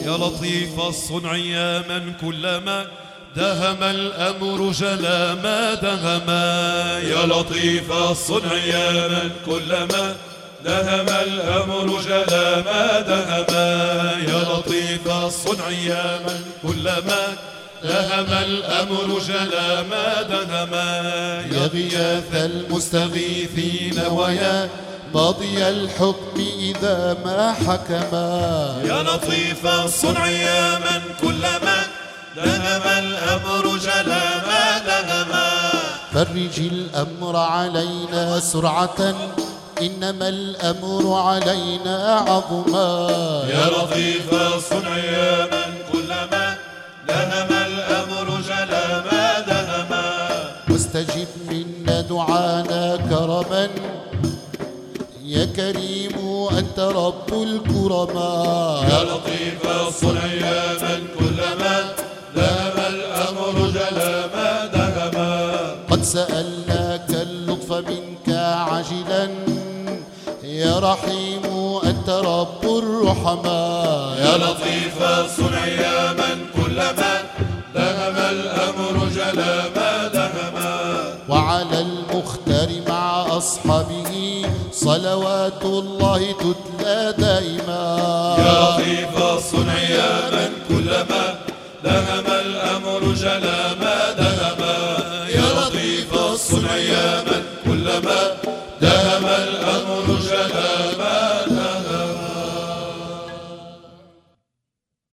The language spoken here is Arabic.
يا لطيف الصنع يا من كلما دهم الأمر جلا ما دهما. يا لطيف الصنع يا من كلما دهم الأمر جلا ما دهما. يا لطيف الصنع يا من كلما دهم الأمر جلا ما دهما. يا غياث المستغيثين ويا ماضي الحكم إذا ما حكما. يا لطيف الصنع يا من كلما دهم الأمر جلا ما دهما. فرج الأمر علينا سرعة إنما الأمر علينا عظما. يا لطيف الصنع يا من كلما دهم الأمر جلا ما دهما. واستجب منا دعانا كرما يا كريم أنت رب الكرماء. يا لطيف الصنع يا من كلما دهم الأمر جلا ما دهما. قد سألناك اللطف منك عاجلا يا رحيم أنت رب الرحماء. يا لطيف الصنع يا من كلما دهم الأمر جلا ما دهما. وعلى المختار مع أصحابه صلوات الله تتلى دائما. يا لطيف الصنع يا من كلما دهم الأمر جلا